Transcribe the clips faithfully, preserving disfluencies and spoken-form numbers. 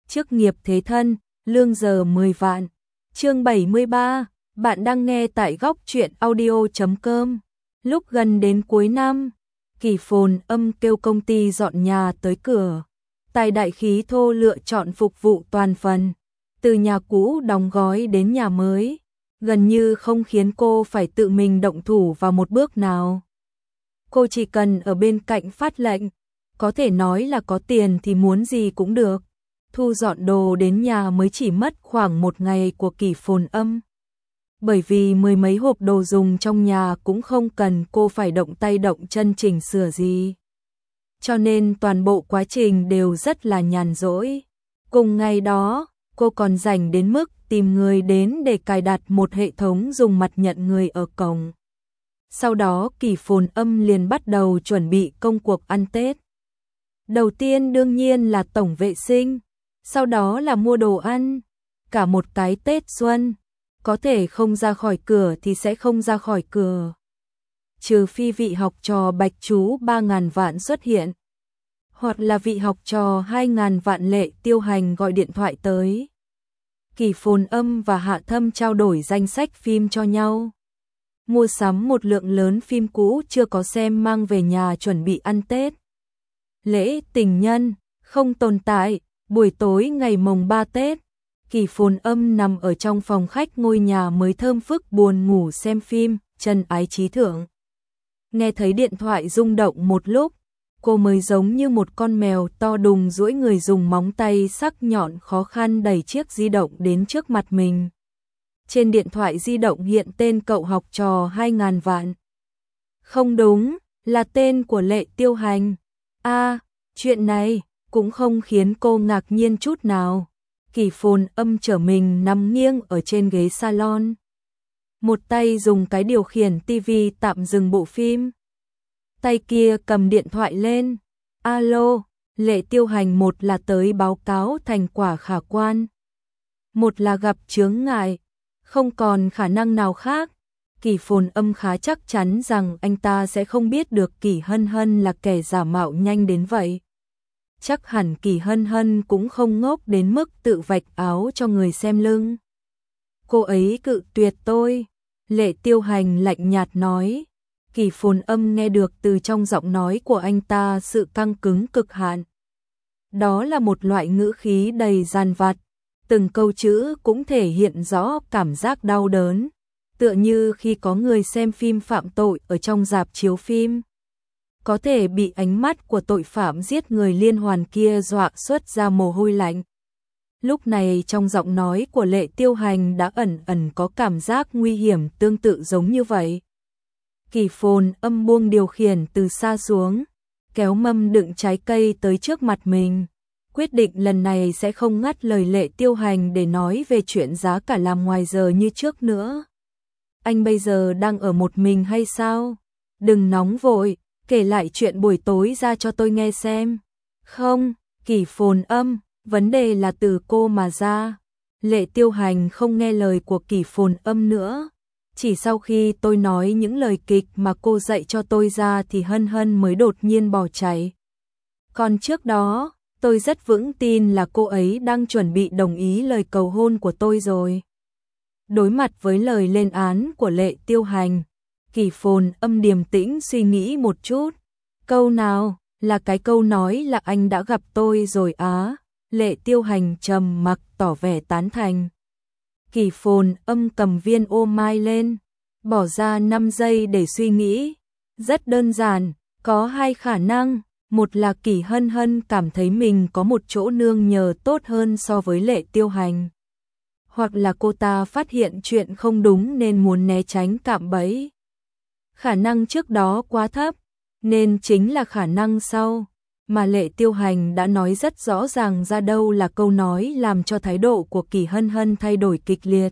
chức nghiệp thế thân, lương giờ mười vạn. Chương bảy mươi ba, bạn đang nghe tại góc truyện audio chấm com. Lúc gần đến cuối năm, Kỳ Phồn Âm kêu công ty dọn nhà tới cửa. Tài Đại Khí Thô lựa chọn phục vụ toàn phần, từ nhà cũ đóng gói đến nhà mới, gần như không khiến cô phải tự mình động thủ vào một bước nào. Cô chỉ cần ở bên cạnh phát lệnh, có thể nói là có tiền thì muốn gì cũng được. Thu dọn đồ đến nhà mới chỉ mất khoảng một ngày của Kỳ Phồn Âm. Bởi vì mười mấy hộp đồ dùng trong nhà cũng không cần cô phải động tay động chân chỉnh sửa gì. Cho nên toàn bộ quá trình đều rất là nhàn rỗi. Cùng ngày đó, cô còn rảnh đến mức tìm người đến để cài đặt một hệ thống dùng mặt nhận người ở cổng. Sau đó Kỳ Phồn Âm liền bắt đầu chuẩn bị công cuộc ăn Tết. Đầu tiên đương nhiên là tổng vệ sinh, sau đó là mua đồ ăn. Cả một cái Tết xuân, có thể không ra khỏi cửa thì sẽ không ra khỏi cửa. Trừ phi vị học trò bạch chú ba ngàn vạn xuất hiện, hoặc là vị học trò hai ngàn vạn Lệ Tiêu Hành gọi điện thoại tới. Kỳ Phồn Âm và Hạ Thâm trao đổi danh sách phim cho nhau. Mua sắm một lượng lớn phim cũ chưa có xem mang về nhà chuẩn bị ăn Tết. Lễ tình nhân không tồn tại. Buổi tối ngày mồng ba Tết, Kỳ Phồn Âm nằm ở trong phòng khách ngôi nhà mới thơm phức buồn ngủ xem phim Chân Ái Chí Thượng. Nghe thấy điện thoại rung động một lúc, cô mới giống như một con mèo to đùng duỗi người dùng móng tay sắc nhọn khó khăn đẩy chiếc di động đến trước mặt mình. Trên điện thoại di động hiện tên cậu học trò hai ngàn vạn. Không đúng, là tên của Lệ Tiêu Hành. A, à, chuyện này cũng không khiến cô ngạc nhiên chút nào. Kỳ Phồn Âm trở mình nằm nghiêng ở trên ghế salon. Một tay dùng cái điều khiển tivi tạm dừng bộ phim. Tay kia cầm điện thoại lên. Alo, Lệ Tiêu Hành, một là tới báo cáo thành quả khả quan, một là gặp chướng ngại, không còn khả năng nào khác. Kỳ Phồn Âm khá chắc chắn rằng anh ta sẽ không biết được Kỳ Hân Hân là kẻ giả mạo nhanh đến vậy. Chắc hẳn Kỳ Hân Hân cũng không ngốc đến mức tự vạch áo cho người xem lưng. Cô ấy cự tuyệt tôi, Lệ Tiêu Hành lạnh nhạt nói. Kỳ Phồn Âm nghe được từ trong giọng nói của anh ta sự căng cứng cực hạn. Đó là một loại ngữ khí đầy dằn vặt, từng câu chữ cũng thể hiện rõ cảm giác đau đớn, tựa như khi có người xem phim phạm tội ở trong rạp chiếu phim. Có thể bị ánh mắt của tội phạm giết người liên hoàn kia dọa xuất ra mồ hôi lạnh. Lúc này trong giọng nói của Lệ Tiêu Hành đã ẩn ẩn có cảm giác nguy hiểm tương tự giống như vậy. Kỳ Phồn Âm buông điều khiển từ xa xuống, kéo mâm đựng trái cây tới trước mặt mình. Quyết định lần này sẽ không ngắt lời Lệ Tiêu Hành để nói về chuyện giá cả làm ngoài giờ như trước nữa. Anh bây giờ đang ở một mình hay sao? Đừng nóng vội, kể lại chuyện buổi tối ra cho tôi nghe xem. Không, Kỳ Phồn Âm, vấn đề là từ cô mà ra. Lệ Tiêu Hành không nghe lời của Kỳ Phồn Âm nữa. Chỉ sau khi tôi nói những lời kịch mà cô dạy cho tôi ra thì Hân Hân mới đột nhiên bỏ chạy. Còn trước đó, tôi rất vững tin là cô ấy đang chuẩn bị đồng ý lời cầu hôn của tôi rồi. Đối mặt với lời lên án của Lệ Tiêu Hành, Kỳ Phồn Âm điềm tĩnh suy nghĩ một chút. Câu nào? Là cái câu nói là anh đã gặp tôi rồi á. Lệ Tiêu Hành trầm mặc tỏ vẻ tán thành. Kỳ Phồn Âm cầm viên ô mai lên, bỏ ra năm giây để suy nghĩ. Rất đơn giản, có hai khả năng. Một là Kỳ Hân Hân cảm thấy mình có một chỗ nương nhờ tốt hơn so với Lệ Tiêu Hành. Hoặc là cô ta phát hiện chuyện không đúng nên muốn né tránh cạm bẫy. Khả năng trước đó quá thấp, nên chính là khả năng sau, mà Lệ Tiêu Hành đã nói rất rõ ràng ra đâu là câu nói làm cho thái độ của Kỳ Hân Hân thay đổi kịch liệt.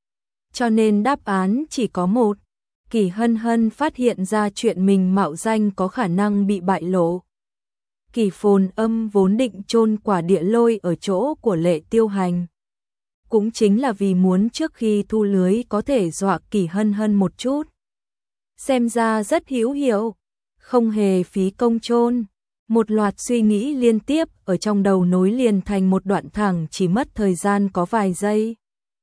Cho nên đáp án chỉ có một, Kỳ Hân Hân phát hiện ra chuyện mình mạo danh có khả năng bị bại lộ. Kỳ Phồn Âm vốn định chôn quả địa lôi ở chỗ của Lệ Tiêu Hành, cũng chính là vì muốn trước khi thu lưới có thể dọa Kỳ Hân Hân một chút. Xem ra rất hữu hiệu, không hề phí công chôn. Một loạt suy nghĩ liên tiếp ở trong đầu nối liền thành một đoạn thẳng chỉ mất thời gian có vài giây.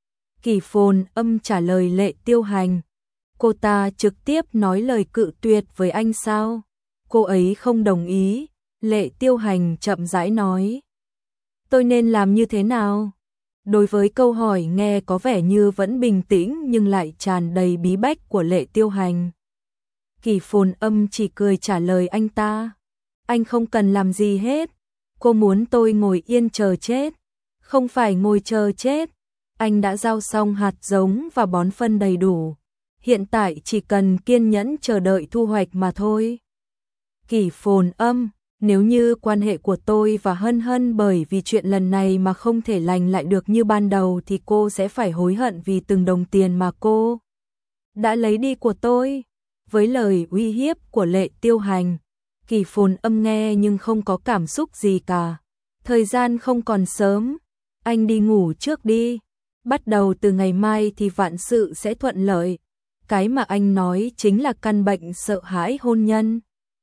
Kỳ Phồn Âm trả lời Lệ Tiêu Hành. Cô ta trực tiếp nói lời cự tuyệt với anh sao? Cô ấy không đồng ý. Lệ Tiêu Hành chậm rãi nói. Tôi nên làm như thế nào? Đối với câu hỏi nghe có vẻ như vẫn bình tĩnh nhưng lại tràn đầy bí bách của Lệ Tiêu Hành, Kỳ Phồn Âm chỉ cười trả lời anh ta. Anh không cần làm gì hết. Cô muốn tôi ngồi yên chờ chết. Không phải ngồi chờ chết. Anh đã giao xong hạt giống và bón phân đầy đủ. Hiện tại chỉ cần kiên nhẫn chờ đợi thu hoạch mà thôi. Kỳ Phồn Âm, nếu như quan hệ của tôi và Hân Hân bởi vì chuyện lần này mà không thể lành lại được như ban đầu thì cô sẽ phải hối hận vì từng đồng tiền mà cô đã lấy đi của tôi. Với lời uy hiếp của Lệ Tiêu Hành, Kỳ Phồn Âm nghe nhưng không có cảm xúc gì cả. Thời gian không còn sớm, anh đi ngủ trước đi. Bắt đầu từ ngày mai thì vạn sự sẽ thuận lợi. Cái mà anh nói chính là căn bệnh sợ hãi hôn nhân.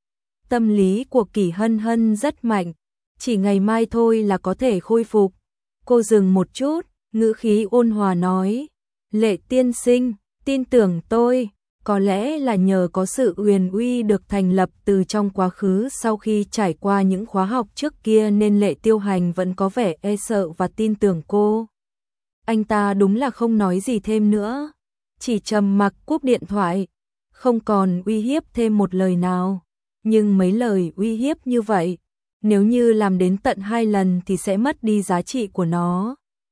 Tâm lý của Kỳ Hân Hân rất mạnh, chỉ ngày mai thôi là có thể khôi phục. Cô dừng một chút, ngữ khí ôn hòa nói, Lệ tiên sinh, tin tưởng tôi, có lẽ là nhờ có sự huyền uy được thành lập từ trong quá khứ sau khi trải qua những khóa học trước kia nên Lệ Tiêu Hành vẫn có vẻ e sợ và tin tưởng cô. Anh ta đúng là không nói gì thêm nữa, chỉ trầm mặc cúp điện thoại, không còn uy hiếp thêm một lời nào. Nhưng mấy lời uy hiếp như vậy, nếu như làm đến tận hai lần thì sẽ mất đi giá trị của nó.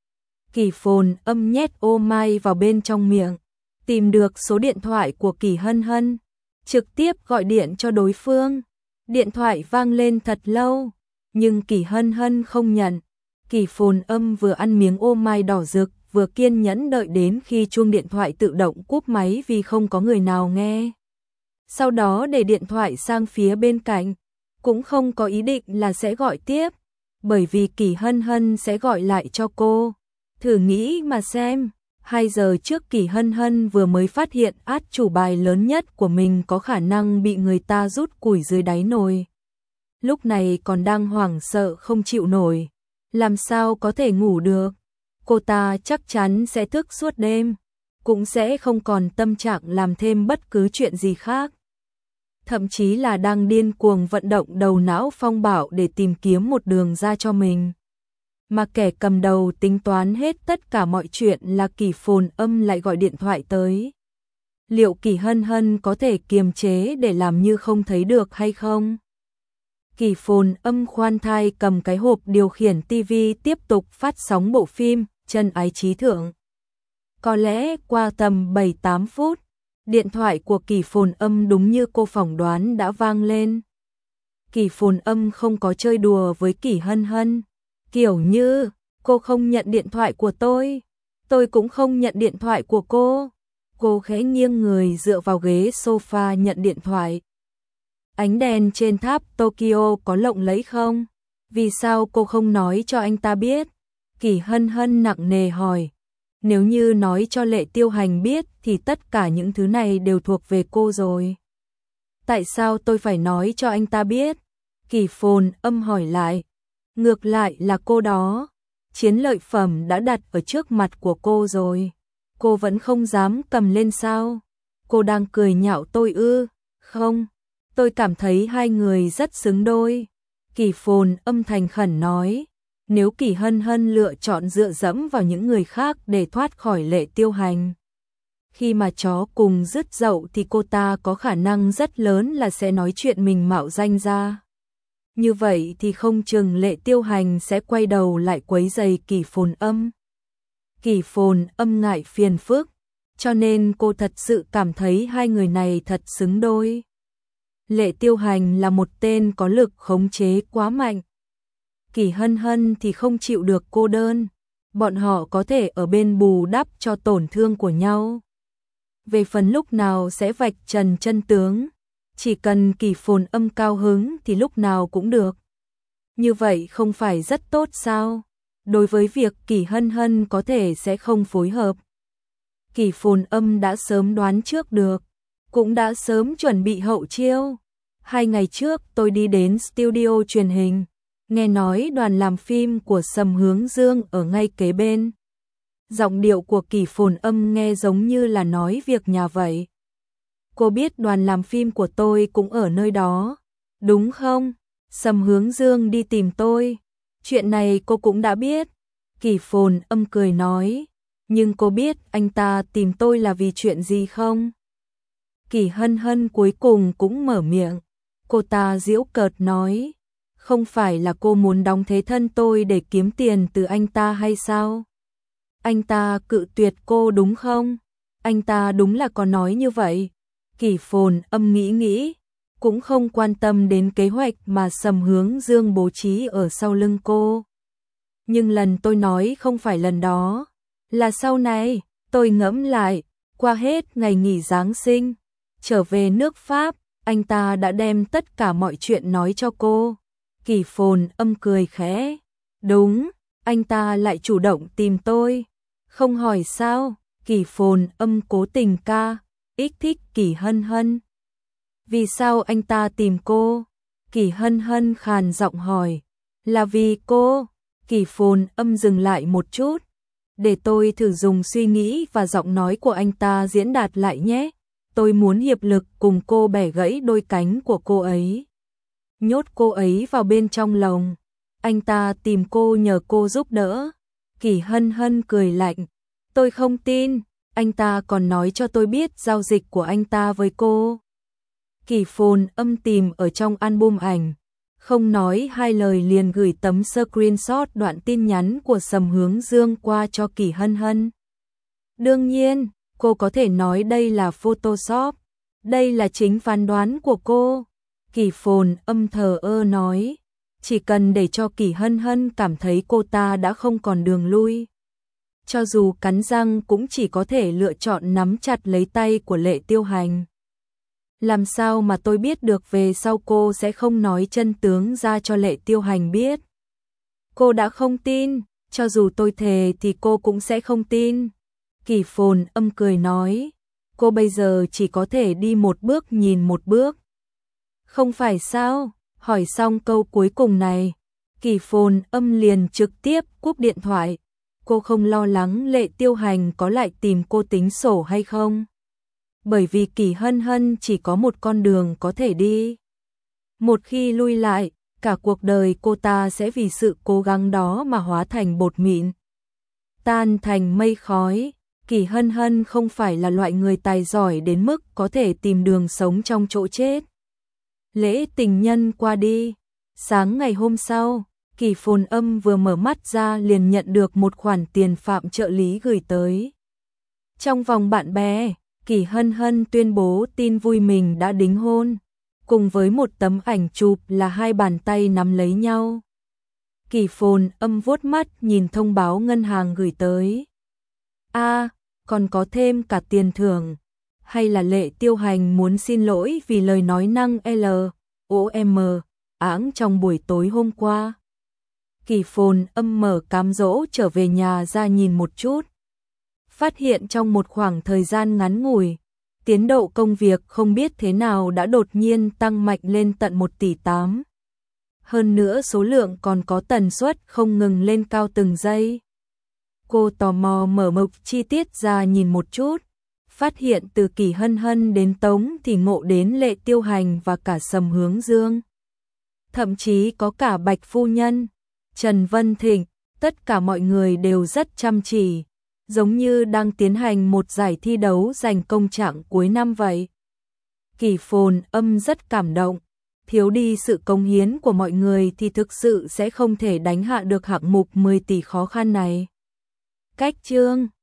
Kỳ Phồn Âm nhét ô mai vào bên trong miệng, tìm được số điện thoại của Kỳ Hân Hân, trực tiếp gọi điện cho đối phương. Điện thoại vang lên thật lâu, nhưng Kỳ Hân Hân không nhận. Kỳ Phồn Âm vừa ăn miếng ô mai đỏ rực, vừa kiên nhẫn đợi đến khi chuông điện thoại tự động cúp máy vì không có người nào nghe. Sau đó để điện thoại sang phía bên cạnh, cũng không có ý định là sẽ gọi tiếp, bởi vì Kỳ Hân Hân sẽ gọi lại cho cô. Thử nghĩ mà xem, hai giờ trước Kỳ Hân Hân vừa mới phát hiện át chủ bài lớn nhất của mình có khả năng bị người ta rút củi dưới đáy nồi. Lúc này còn đang hoảng sợ không chịu nổi, làm sao có thể ngủ được. Cô ta chắc chắn sẽ thức suốt đêm, cũng sẽ không còn tâm trạng làm thêm bất cứ chuyện gì khác. Thậm chí là đang điên cuồng vận động đầu não phong bạo để tìm kiếm một đường ra cho mình. Mà kẻ cầm đầu tính toán hết tất cả mọi chuyện là Kỳ Phồn Âm lại gọi điện thoại tới. Liệu Kỳ Hân Hân có thể kiềm chế để làm như không thấy được hay không? Kỳ Phồn Âm khoan thai cầm cái hộp điều khiển tivi tiếp tục phát sóng bộ phim Chân Ái Chí Thượng. Có lẽ qua tầm bảy tám phút, điện thoại của Kỳ Phồn Âm đúng như cô phỏng đoán đã vang lên. Kỳ Phồn Âm không có chơi đùa với Kỳ Hân Hân, kiểu như, cô không nhận điện thoại của tôi, tôi cũng không nhận điện thoại của cô. Cô khẽ nghiêng người dựa vào ghế sofa nhận điện thoại. Ánh đèn trên tháp Tokyo có lộng lẫy không? Vì sao cô không nói cho anh ta biết? Kỳ Hân Hân nặng nề hỏi. Nếu như nói cho Lệ Tiêu Hành biết thì tất cả những thứ này đều thuộc về cô rồi. Tại sao tôi phải nói cho anh ta biết? Kỳ Phồn Âm hỏi lại. Ngược lại là cô đó. Chiến lợi phẩm đã đặt ở trước mặt của cô rồi. Cô vẫn không dám cầm lên sao? Cô đang cười nhạo tôi ư? Không, tôi cảm thấy hai người rất xứng đôi. Kỳ Phồn Âm thành khẩn nói. Nếu Kỳ Hân Hân lựa chọn dựa dẫm vào những người khác để thoát khỏi Lệ Tiêu Hành, khi mà chó cùng dứt dậu thì cô ta có khả năng rất lớn là sẽ nói chuyện mình mạo danh ra. Như vậy thì không chừng Lệ Tiêu Hành sẽ quay đầu lại quấy rầy Kỳ Phồn Âm. Kỳ Phồn Âm ngại phiền phức, cho nên cô thật sự cảm thấy hai người này thật xứng đôi. Lệ Tiêu Hành là một tên có lực khống chế quá mạnh. Kỳ Hân Hân thì không chịu được cô đơn, bọn họ có thể ở bên bù đắp cho tổn thương của nhau. Về phần lúc nào sẽ vạch trần chân tướng, chỉ cần Kỳ Phồn Âm cao hứng thì lúc nào cũng được. Như vậy không phải rất tốt sao? Đối với việc Kỳ Hân Hân có thể sẽ không phối hợp, Kỳ Phồn Âm đã sớm đoán trước được, cũng đã sớm chuẩn bị hậu chiêu. Hai ngày trước tôi đi đến studio truyền hình, nghe nói đoàn làm phim của Sầm Hướng Dương ở ngay kế bên. Giọng điệu của Kỷ Phồn Âm nghe giống như là nói việc nhà vậy. Cô biết đoàn làm phim của tôi cũng ở nơi đó, đúng không? Sầm Hướng Dương đi tìm tôi. Chuyện này cô cũng đã biết. Kỷ Phồn Âm cười nói. Nhưng cô biết anh ta tìm tôi là vì chuyện gì không? Kỷ Hân Hân cuối cùng cũng mở miệng. Cô ta giễu cợt nói. Không phải là cô muốn đóng thế thân tôi để kiếm tiền từ anh ta hay sao? Anh ta cự tuyệt cô đúng không? Anh ta đúng là có nói như vậy. Kỷ Phồn Âm nghĩ nghĩ, cũng không quan tâm đến kế hoạch mà Sầm Hướng Dương bố trí ở sau lưng cô. Nhưng lần tôi nói không phải lần đó, là sau này. Tôi ngẫm lại, qua hết ngày nghỉ Giáng sinh, trở về nước Pháp, anh ta đã đem tất cả mọi chuyện nói cho cô. Kỷ Phồn Âm cười khẽ. Đúng, anh ta lại chủ động tìm tôi. Không hỏi sao? Kỷ Phồn Âm cố tình ca ích thích Kỷ Hân Hân. Vì sao anh ta tìm cô? Kỷ Hân Hân khàn giọng hỏi. Là vì cô. Kỷ Phồn Âm dừng lại một chút. Để tôi thử dùng suy nghĩ và giọng nói của anh ta diễn đạt lại nhé. Tôi muốn hiệp lực cùng cô bẻ gãy đôi cánh của cô ấy. Nhốt cô ấy vào bên trong lồng. Anh ta tìm cô nhờ cô giúp đỡ. Kỷ Hân Hân cười lạnh. Tôi không tin. Anh ta còn nói cho tôi biết giao dịch của anh ta với cô. Kỷ Phồn Âm tìm ở trong album ảnh. Không nói hai lời liền gửi tấm screenshot đoạn tin nhắn của Sầm Hướng Dương qua cho Kỷ Hân Hân. Đương nhiên, cô có thể nói đây là Photoshop. Đây là chính phán đoán của cô. Kỷ Phồn Âm thờ ơ nói. Chỉ cần để cho Kỷ Hân Hân cảm thấy cô ta đã không còn đường lui. Cho dù cắn răng cũng chỉ có thể lựa chọn nắm chặt lấy tay của Lệ Tiêu Hành. Làm sao mà tôi biết được về sau cô sẽ không nói chân tướng ra cho Lệ Tiêu Hành biết. Cô đã không tin, cho dù tôi thề thì cô cũng sẽ không tin. Kỷ Phồn Âm cười nói, cô bây giờ chỉ có thể đi một bước nhìn một bước. Không phải sao? Hỏi xong câu cuối cùng này, Kỷ Phồn Âm liền trực tiếp cúp điện thoại. Cô không lo lắng Lệ Tiêu Hành có lại tìm cô tính sổ hay không? Bởi vì Kỷ Hân Hân chỉ có một con đường có thể đi. Một khi lui lại, cả cuộc đời cô ta sẽ vì sự cố gắng đó mà hóa thành bột mịn, tan thành mây khói. Kỷ Hân Hân không phải là loại người tài giỏi đến mức có thể tìm đường sống trong chỗ chết. Lễ tình nhân qua đi, sáng ngày hôm sau, Kỷ Phồn Âm vừa mở mắt ra liền nhận được một khoản tiền Phạm trợ lý gửi tới. Trong vòng bạn bè, Kỷ Hân Hân tuyên bố tin vui mình đã đính hôn, cùng với một tấm ảnh chụp là hai bàn tay nắm lấy nhau. Kỷ Phồn Âm vuốt mắt nhìn thông báo ngân hàng gửi tới. A, à, còn có thêm cả tiền thưởng. Hay là Lệ Tiêu Hành muốn xin lỗi vì lời nói năng L O M áng trong buổi tối hôm qua. Kỷ Phồn Âm mở cám dỗ trở về nhà ra nhìn một chút. Phát hiện trong một khoảng thời gian ngắn ngủi, tiến độ công việc không biết thế nào đã đột nhiên tăng mạnh lên tận một tỷ tám. Hơn nữa số lượng còn có tần suất không ngừng lên cao từng giây. Cô tò mò mở mộc chi tiết ra nhìn một chút, phát hiện từ Kỷ Hân Hân đến Tống thì ngộ đến Lệ Tiêu Hành và cả Sầm Hướng Dương. Thậm chí có cả Bạch Phu Nhân, Trần Vân Thịnh, tất cả mọi người đều rất chăm chỉ, giống như đang tiến hành một giải thi đấu giành công trạng cuối năm vậy. Kỷ Phồn Âm rất cảm động, thiếu đi sự cống hiến của mọi người thì thực sự sẽ không thể đánh hạ được hạng mục mười tỷ khó khăn này. Cách chương